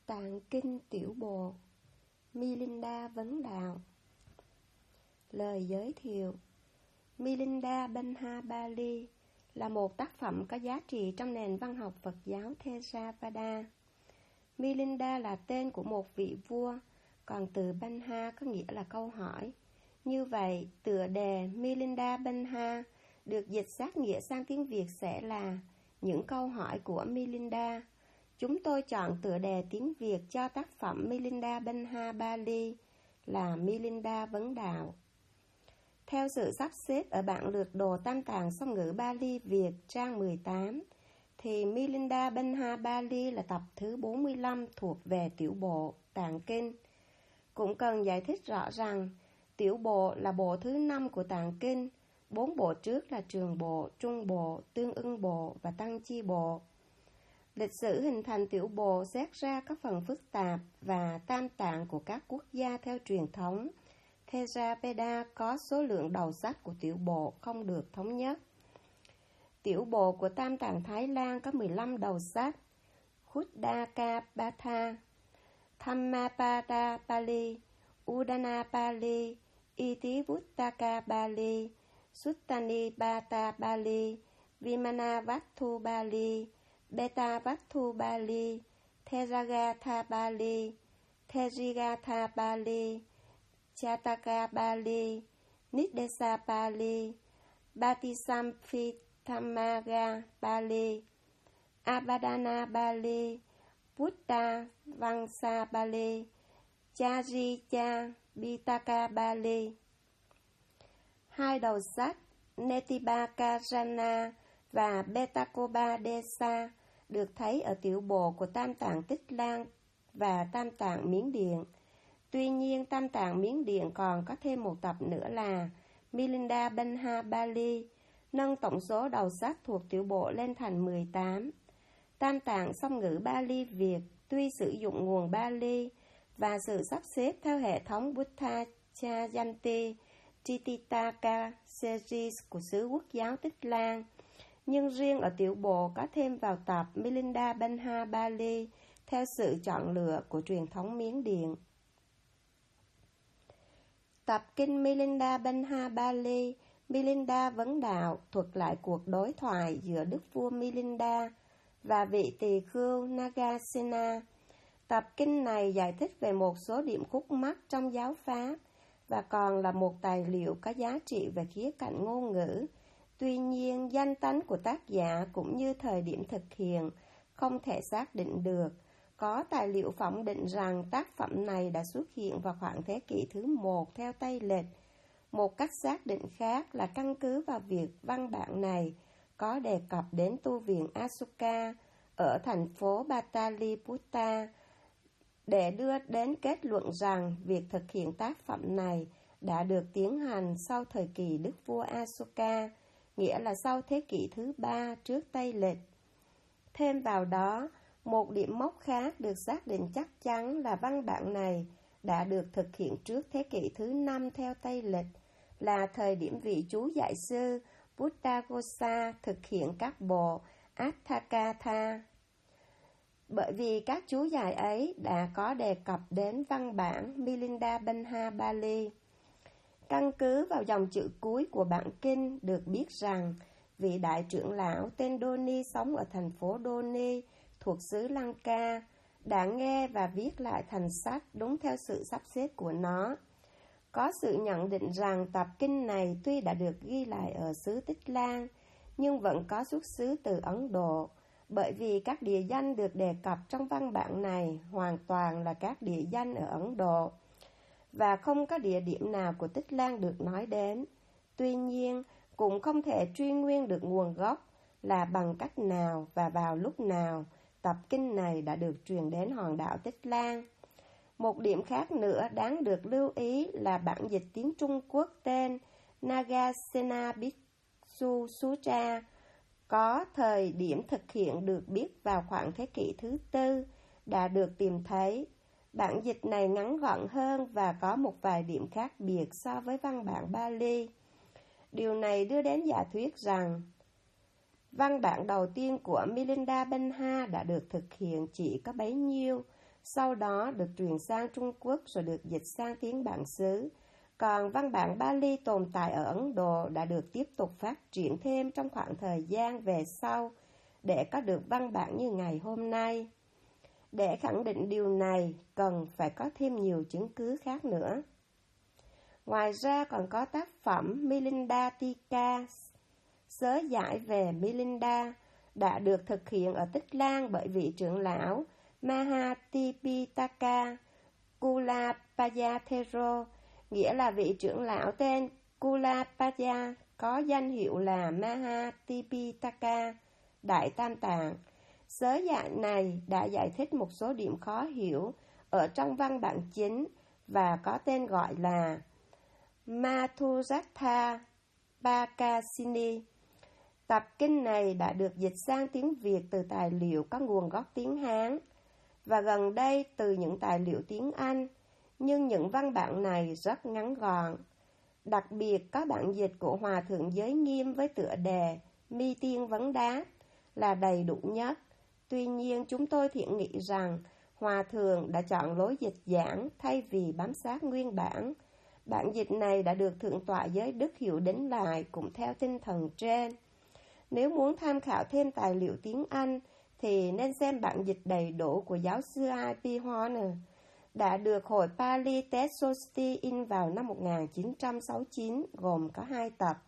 Tạng Kinh Tiểu Bộ. Milinda Vấn Đạo. Lời giới thiệu. Milinda Banha Bali là một tác phẩm có giá trị trong nền văn học Phật giáo Theravada. Milinda là tên của một vị vua, còn từ Banha có nghĩa là câu hỏi. Như vậy, tựa đề Milinda Banha được dịch sát nghĩa sang tiếng Việt sẽ là những câu hỏi của Milinda. Chúng tôi chọn tựa đề tiếng Việt cho tác phẩm Milinda Banha Bali là Milinda Vấn Đạo. Theo sự sắp xếp ở bảng lược đồ tam tạng song ngữ Bali Việt trang 18, thì Milinda Banha Bali là tập thứ 45 thuộc về tiểu bộ Tạng Kinh. Cũng cần giải thích rõ rằng, tiểu bộ là bộ thứ 5 của Tạng Kinh, 4 bộ trước là trường bộ, trung bộ, tương ưng bộ và tăng chi bộ. Lịch sử hình thành tiểu bộ xét ra các phần phức tạp và tam tạng của các quốc gia theo truyền thống. Theravada có số lượng đầu sách của tiểu bộ không được thống nhất. Tiểu bộ của tam tạng Thái Lan có 15 đầu sách: Khuddaka Patha, Thammapada Pali, Udana Pali, Itivuttaka Pali, Suttanipata Pali, Vimanavattu Pali, Betavattu Pali, Theragatha Pali, Therigatha Pali, Chataka Pali, Niddesa Pali, Bhattisampitamaga Pali, Abadana Pali, Buddha Vangsa Pali, Charija Pitaka Pali. Hai đầu sách Netibakarana và Betakopadesa được thấy ở tiểu bộ của tam tạng Tích Lan và tam tạng Miến Điện. Tuy nhiên, tam tạng Miến Điện còn có thêm một tập nữa là Milinda Banha Bali, nâng tổng số đầu sách thuộc tiểu bộ lên thành 18. Tam tạng song ngữ Bali Việt tuy sử dụng nguồn Bali và sự sắp xếp theo hệ thống Buddha Jayanti Tripitaka Series của xứ quốc giáo Tích Lan, nhưng riêng ở tiểu bộ có thêm vào tập Milinda Banha Bali theo sự chọn lựa của truyền thống Miến Điện. Tập kinh Milinda Banha Bali, Milinda Vấn Đạo, thuật lại cuộc đối thoại giữa đức vua Milinda và vị tỳ khưu Nagasena. Tập kinh này giải thích về một số điểm khúc mắc trong giáo pháp và còn là một tài liệu có giá trị về khía cạnh ngôn ngữ. Tuy nhiên, danh tánh của tác giả cũng như thời điểm thực hiện không thể xác định được. Có tài liệu phỏng định rằng tác phẩm này đã xuất hiện vào khoảng thế kỷ thứ 1 theo Tây lịch. Một cách xác định khác là căn cứ vào việc văn bản này có đề cập đến tu viện Asuka ở thành phố Pataliputta để đưa đến kết luận rằng việc thực hiện tác phẩm này đã được tiến hành sau thời kỳ đức vua Asoka, nghĩa là sau thế kỷ thứ 3 trước Tây lịch. Thêm vào đó, một điểm mốc khác được xác định chắc chắn là văn bản này đã được thực hiện trước thế kỷ thứ 5 theo Tây lịch, là thời điểm vị chú dạy sư Buddhaghosa thực hiện các bộ Atthakatha. Bởi vì các chú giải ấy đã có đề cập đến văn bản Milinda Banha Bali. Căn cứ vào dòng chữ cuối của bản kinh được biết rằng vị đại trưởng lão tên Doni sống ở thành phố Doni thuộc xứ Lanka đã nghe và viết lại thành sách đúng theo sự sắp xếp của nó. Có sự nhận định rằng tập kinh này tuy đã được ghi lại ở xứ Tích Lan nhưng vẫn có xuất xứ từ Ấn Độ, bởi vì các địa danh được đề cập trong văn bản này hoàn toàn là các địa danh ở Ấn Độ và không có địa điểm nào của Tích Lan được nói đến. Tuy nhiên, cũng không thể truy nguyên được nguồn gốc là bằng cách nào và vào lúc nào tập kinh này đã được truyền đến hòn đảo Tích Lan. Một điểm khác nữa đáng được lưu ý là bản dịch tiếng Trung Quốc tên Nagasena Bhikkhu Sutra có thời điểm thực hiện được biết vào khoảng thế kỷ thứ 4 đã được tìm thấy. Bản dịch này ngắn gọn hơn và có một vài điểm khác biệt so với văn bản Bali. Điều này đưa đến giả thuyết rằng văn bản đầu tiên của Milinda Banha đã được thực hiện chỉ có bấy nhiêu, sau đó được truyền sang Trung Quốc rồi được dịch sang tiếng bản xứ. Còn văn bản Pali tồn tại ở Ấn Độ đã được tiếp tục phát triển thêm trong khoảng thời gian về sau để có được văn bản như ngày hôm nay. Để khẳng định điều này, cần phải có thêm nhiều chứng cứ khác nữa. Ngoài ra còn có tác phẩm Milinda Tika, sớ giải về Milinda, đã được thực hiện ở Tích Lan bởi vị trưởng lão Mahatipitaka Kulapaya-thero, nghĩa là vị trưởng lão tên Kulapaya có danh hiệu là Mahatipitaka Đại Tam Tạng. Sớ giải này đã giải thích một số điểm khó hiểu ở trong văn bản chính và có tên gọi là Madhurastha Pakasini. Tập kinh này đã được dịch sang tiếng Việt từ tài liệu có nguồn gốc tiếng Hán và gần đây từ những tài liệu tiếng Anh, nhưng những văn bản này rất ngắn gọn. Đặc biệt có bản dịch của Hòa Thượng Giới Nghiêm với tựa đề Mi Tiên Vấn Đáp là đầy đủ nhất. Tuy nhiên chúng tôi thiện nghĩ rằng Hòa Thượng đã chọn lối dịch giảng thay vì bám sát nguyên bản. Bản dịch này đã được Thượng tọa Giới Đức hiệu đính lại cũng theo tinh thần trên. Nếu muốn tham khảo thêm tài liệu tiếng Anh thì nên xem bản dịch đầy đủ của giáo sư I.P. Horner, đã được Hội Pali Test Society in vào năm 1969, gồm có 2 tập.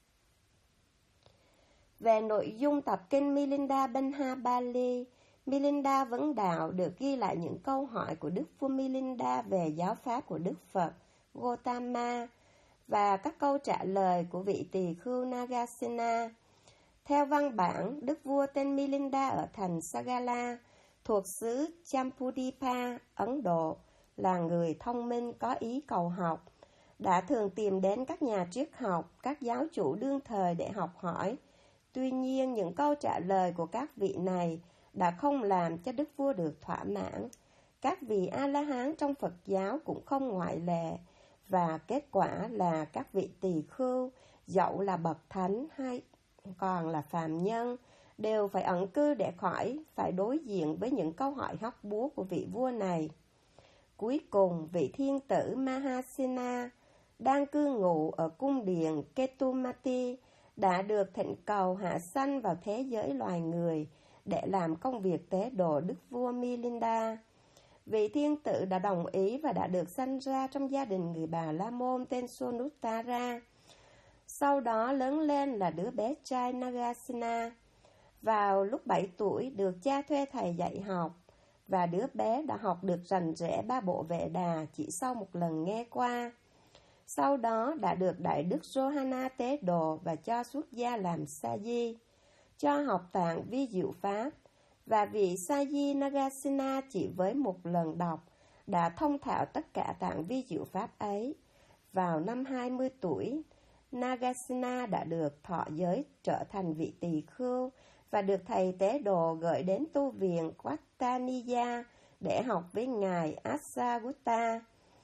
Về nội dung tập kinh Milinda Banha Pali, Milinda Vấn Đạo được ghi lại những câu hỏi của Đức Vua Milinda về giáo pháp của Đức Phật Gautama và các câu trả lời của vị tỳ khưu Nagasena. Theo văn bản, Đức Vua tên Milinda ở thành Sagala, thuộc xứ Champudipa, Ấn Độ, là người thông minh có ý cầu học, đã thường tìm đến các nhà triết học, các giáo chủ đương thời để học hỏi. Tuy nhiên, những câu trả lời của các vị này đã không làm cho Đức Vua được thỏa mãn. Các vị A-la-hán trong Phật giáo cũng không ngoại lệ, và kết quả là các vị tỳ khưu, dẫu là bậc thánh hay còn là phàm nhân, đều phải ẩn cư để khỏi phải đối diện với những câu hỏi hóc búa của vị vua này. Cuối cùng, vị thiên tử Mahasena đang cư ngụ ở cung điện Ketumati đã được thỉnh cầu hạ sanh vào thế giới loài người để làm công việc tế độ Đức Vua Milinda. Vị thiên tử đã đồng ý và đã được sanh ra trong gia đình người Bà La Môn tên Sonuttara. Sau đó lớn lên là đứa bé trai Nagasena. Vào lúc 7 tuổi được cha thuê thầy dạy học, và đứa bé đã học được rành rẽ 3 bộ Vệ Đà chỉ sau một lần nghe qua. Sau đó đã được Đại Đức Johanna tế độ và cho xuất gia làm sa di, cho học tạng vi diệu pháp, và vị sa di Nagasena chỉ với một lần đọc đã thông thạo tất cả tạng vi diệu pháp ấy. Vào năm 20 tuổi, Nagasena đã được thọ giới trở thành vị tỳ khưu và được thầy tế độ gửi đến tu viện Quattaniya để học với ngài Asagutta.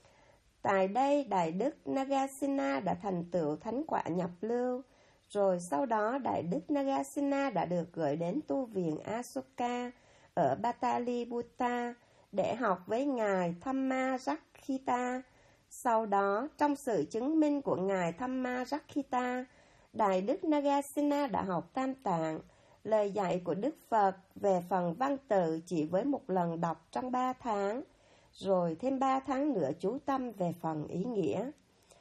Tại đây, Đại Đức Nagasena đã thành tựu thánh quả nhập lưu, rồi sau đó Đại Đức Nagasena đã được gửi đến tu viện Asoka ở Pataliputta để học với ngài Thammarakkhita. Sau đó, trong sự chứng minh của ngài Thammarakkhita, Đại Đức Nagasena đã học Tam Tạng, lời dạy của Đức Phật về phần văn tự chỉ với một lần đọc trong 3 tháng, rồi thêm 3 tháng nữa chú tâm về phần ý nghĩa.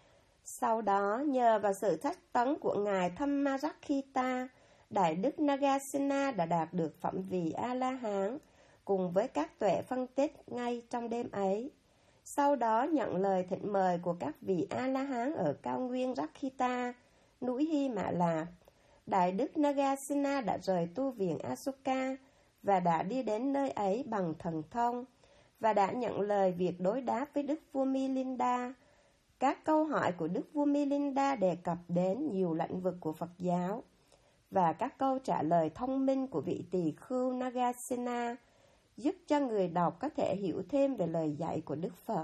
Sau đó, nhờ vào sự thách tấn của ngài Thammarakkhita, Đại Đức Nagasena đã đạt được phẩm vị A-la-hán, cùng với các tuệ phân tích ngay trong đêm ấy. Sau đó nhận lời thỉnh mời của các vị A-la-hán ở cao nguyên Rakhita, núi Hy Mã Lạp, Đại Đức Nagasena đã rời tu viện Asoka và đã đi đến nơi ấy bằng thần thông, và đã nhận lời việc đối đáp với Đức Vua Milinda. Các câu hỏi của Đức Vua Milinda đề cập đến nhiều lĩnh vực của Phật giáo, và các câu trả lời thông minh của vị tỳ khưu Nagasena giúp cho người đọc có thể hiểu thêm về lời dạy của Đức Phật.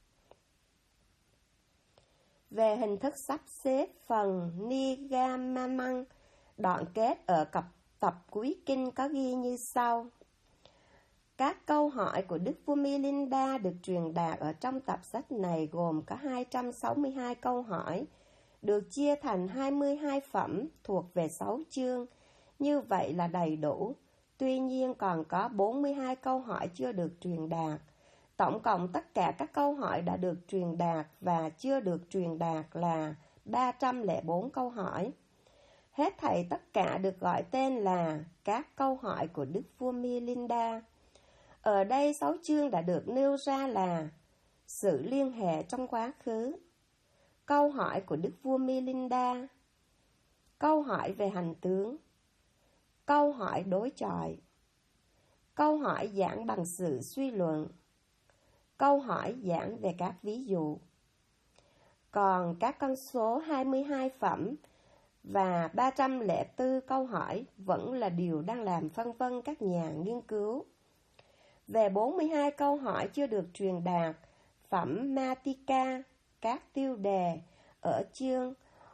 Về hình thức sắp xếp phần Nigamamang, đoạn kết ở tập cuối kinh có ghi như sau. Các câu hỏi của Đức vua Milinda được truyền đạt ở trong tập sách này gồm có 262 câu hỏi, được chia thành 22 phẩm thuộc về 6 chương. Như vậy là đầy đủ. Tuy nhiên còn có 42 câu hỏi chưa được truyền đạt. Tổng cộng tất cả các câu hỏi đã được truyền đạt và chưa được truyền đạt là 304 câu hỏi. Hết thảy tất cả được gọi tên là các câu hỏi của Đức vua Milinda. Ở đây 6 chương đã được nêu ra là sự liên hệ trong quá khứ, câu hỏi của Đức vua Milinda, câu hỏi về hành tướng, câu hỏi đối chọi, câu hỏi giảng bằng sự suy luận, câu hỏi giảng về các ví dụ. Còn các con số 22 phẩm và 304 câu hỏi vẫn là điều đang làm phân vân các nhà nghiên cứu. Về 42 câu hỏi chưa được truyền đạt, phẩm Matika, các tiêu đề ở chương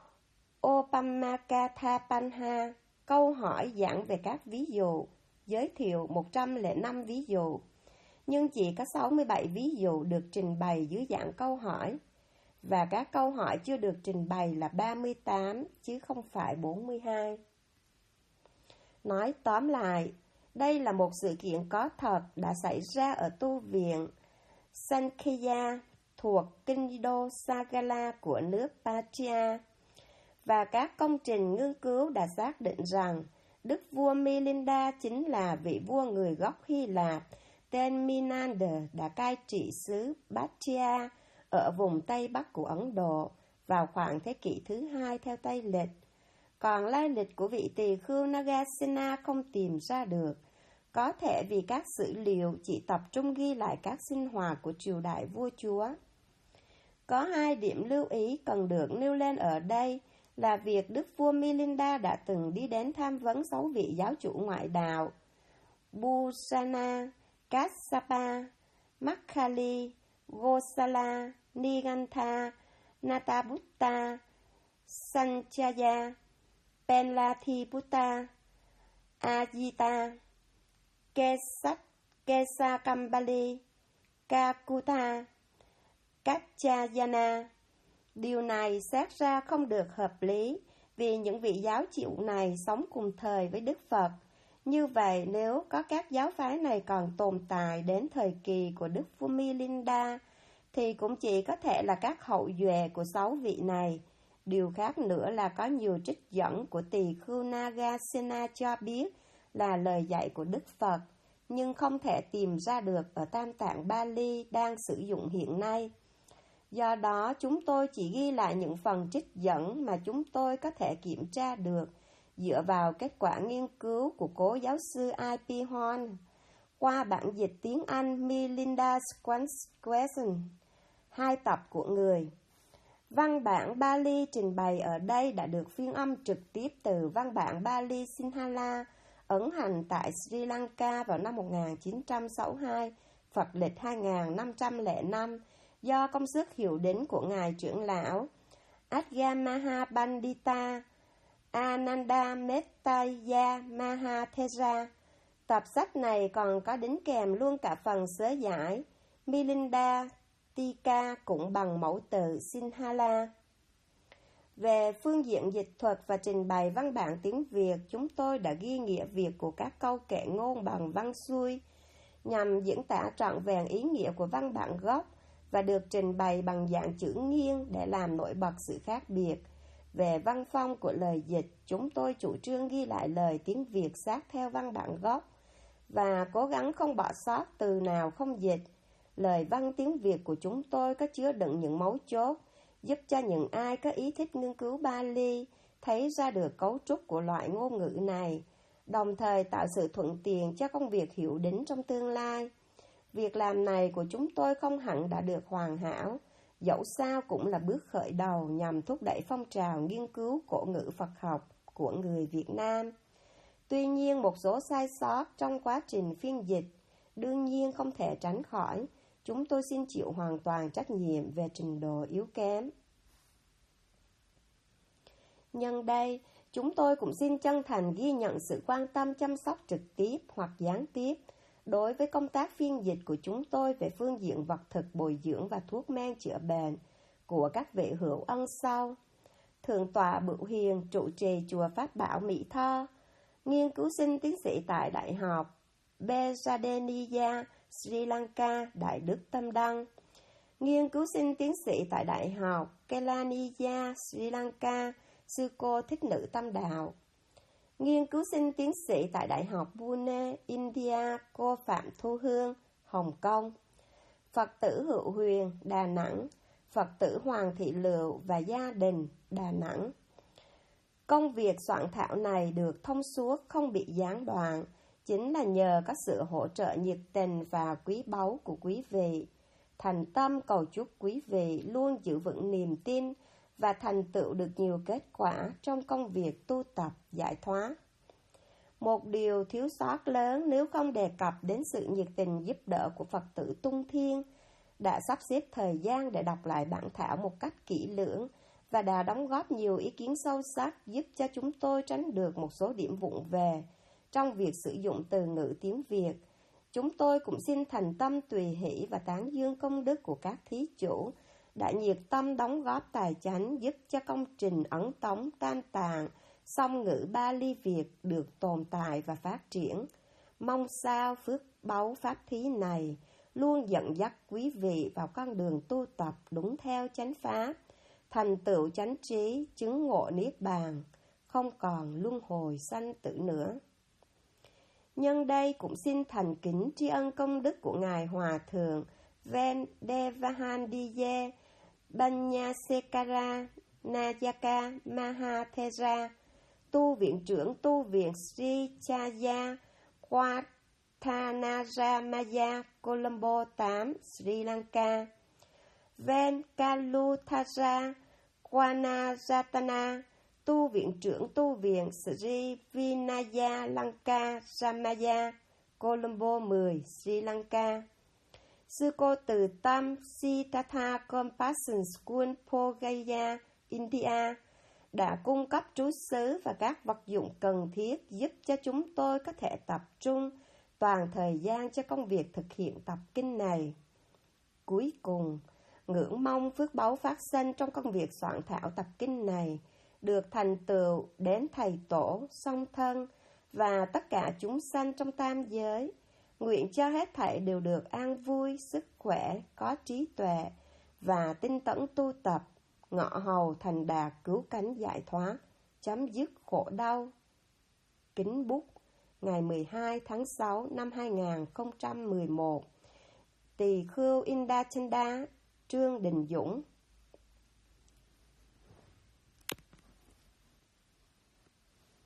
Opamakathapanya, câu hỏi giảng về các ví dụ, giới thiệu 105 ví dụ, nhưng chỉ có 67 ví dụ được trình bày dưới dạng câu hỏi, và các câu hỏi chưa được trình bày là 38 chứ không phải 42. Nói tóm lại, đây là một sự kiện có thật đã xảy ra ở tu viện Sankhya thuộc kinh đô Sagala của nước Patia, và các công trình nghiên cứu đã xác định rằng Đức vua Milinda chính là vị vua người gốc Hy Lạp tên Menander đã cai trị xứ Bactria ở vùng Tây Bắc của Ấn Độ vào khoảng thế kỷ thứ 2 theo Tây lịch. Còn lai lịch của vị tỳ khưu Nagasena không tìm ra được, có thể vì các sử liệu chỉ tập trung ghi lại các sinh hoạt của triều đại vua chúa. Có 2 điểm lưu ý cần được nêu lên ở đây là việc Đức vua Milinda đã từng đi đến tham vấn 6 vị giáo chủ ngoại đạo Bhusana, Kassapa, Makkali, Gosala, Nigantha, Natabutta, Sanchaya, Penlathiputta, Ajita, Kesakambali, Kakutha, Kaccayana. Điều này xét ra không được hợp lý vì những vị giáo chủ này sống cùng thời với Đức Phật. Như vậy, nếu có các giáo phái này còn tồn tại đến thời kỳ của Đức vua Milinda, thì cũng chỉ có thể là các hậu duệ của 6 vị này. Điều khác nữa là có nhiều trích dẫn của tỳ khưu Nagasena cho biết là lời dạy của Đức Phật, nhưng không thể tìm ra được ở Tam Tạng Bali đang sử dụng hiện nay. Do đó, chúng tôi chỉ ghi lại những phần trích dẫn mà chúng tôi có thể kiểm tra được dựa vào kết quả nghiên cứu của cố giáo sư I.P. Horn qua bản dịch tiếng Anh Melinda's Question, 2 tập của người. Văn bản Bali trình bày ở đây đã được phiên âm trực tiếp từ văn bản Bali Sinhala ấn hành tại Sri Lanka vào năm 1962, Phật lịch 2505, do công sức hiệu đính của Ngài trưởng lão Agamaha Pandita Ananda Mettaya Mahathera. Tập sách này còn có đính kèm luôn cả phần sớ giải Milinda Tika cũng bằng mẫu từ Sinhala. Về phương diện dịch thuật và trình bày văn bản tiếng Việt, chúng tôi đã ghi nghĩa Việt của các câu kệ ngôn bằng văn xuôi nhằm diễn tả trọn vẹn ý nghĩa của văn bản gốc và được trình bày bằng dạng chữ nghiêng để làm nổi bật sự khác biệt. Về văn phong của lời dịch, chúng tôi chủ trương ghi lại lời tiếng Việt sát theo văn bản gốc và cố gắng không bỏ sót từ nào không dịch. Lời văn tiếng Việt của chúng tôi có chứa đựng những mấu chốt, giúp cho những ai có ý thích nghiên cứu Bali thấy ra được cấu trúc của loại ngôn ngữ này, đồng thời tạo sự thuận tiện cho công việc hiệu đính trong tương lai. Việc làm này của chúng tôi không hẳn đã được hoàn hảo, dẫu sao cũng là bước khởi đầu nhằm thúc đẩy phong trào nghiên cứu cổ ngữ Phật học của người Việt Nam. Tuy nhiên, một số sai sót trong quá trình phiên dịch đương nhiên không thể tránh khỏi. Chúng tôi xin chịu hoàn toàn trách nhiệm về trình độ yếu kém. Nhân đây, chúng tôi cũng xin chân thành ghi nhận sự quan tâm chăm sóc trực tiếp hoặc gián tiếp Đối với công tác phiên dịch của chúng tôi về phương diện vật thực bồi dưỡng và thuốc men chữa bệnh của các vị hữu ân sau: Thượng tọa Bửu Hiền trụ trì chùa Pháp Bảo Mỹ Tho, nghiên cứu sinh tiến sĩ tại Đại học Bejadeniya, Sri Lanka, Đại Đức Tâm Đăng, nghiên cứu sinh tiến sĩ tại Đại học Kelaniya, Sri Lanka, Sư cô Thích Nữ Tâm Đạo, nghiên cứu sinh tiến sĩ tại Đại học Pune, India, cô Phạm Thu Hương, Hồng Kông, Phật tử Hữu Huyền, Đà Nẵng, Phật tử Hoàng Thị Lựu và gia đình, Đà Nẵng. Công việc soạn thảo này được thông suốt, không bị gián đoạn, chính là nhờ có sự hỗ trợ nhiệt tình và quý báu của quý vị. Thành tâm cầu chúc quý vị luôn giữ vững niềm tin và thành tựu được nhiều kết quả trong công việc tu tập giải thoát. Một điều thiếu sót lớn nếu không đề cập đến sự nhiệt tình giúp đỡ của Phật tử Tung Thiên, đã sắp xếp thời gian để đọc lại bản thảo một cách kỹ lưỡng và đã đóng góp nhiều ý kiến sâu sắc giúp cho chúng tôi tránh được một số điểm vụng về trong việc sử dụng từ ngữ tiếng Việt. Chúng tôi cũng xin thành tâm tùy hỷ và tán dương công đức của các thí chủ đã nhiệt tâm đóng góp tài chánh giúp cho công trình ấn tống tam tạng song ngữ Bali Việt được tồn tại và phát triển. Mong sao phước báu pháp thí này luôn dẫn dắt quý vị vào con đường tu tập đúng theo chánh pháp, thành tựu chánh trí, chứng ngộ niết bàn, không còn luân hồi sanh tử nữa. Nhân đây cũng xin thành kính tri ân công đức của Ngài Hòa Thượng Vendevahandiye Banyasekara Nayaka Mahathera, tu viện trưởng tu viện Sri Chaya Watthanaramaya, Colombo 8, Sri Lanka. Venkaluthara Kwanaratana, tu viện trưởng tu viện Sri Vinaya Lanka Ramaya, Colombo 10, Sri Lanka. Sư cô Từ Tâm Siddhartha Compassion School, Pogaya, India, đã cung cấp trú xứ và các vật dụng cần thiết giúp cho chúng tôi có thể tập trung toàn thời gian cho công việc thực hiện tập kinh này. Cuối cùng, ngưỡng mong phước báu phát sinh trong công việc soạn thảo tập kinh này được thành tựu đến thầy tổ, song thân và tất cả chúng sanh trong tam giới. Nguyện cho hết thảy đều được an vui, sức khỏe, có trí tuệ và tinh tấn tu tập, ngọ hầu thành đạt cứu cánh giải thoát, chấm dứt khổ đau. Kính bút, ngày 12 tháng 6 năm 2011, Tỳ Khưu Indachanda, Trương Đình Dũng.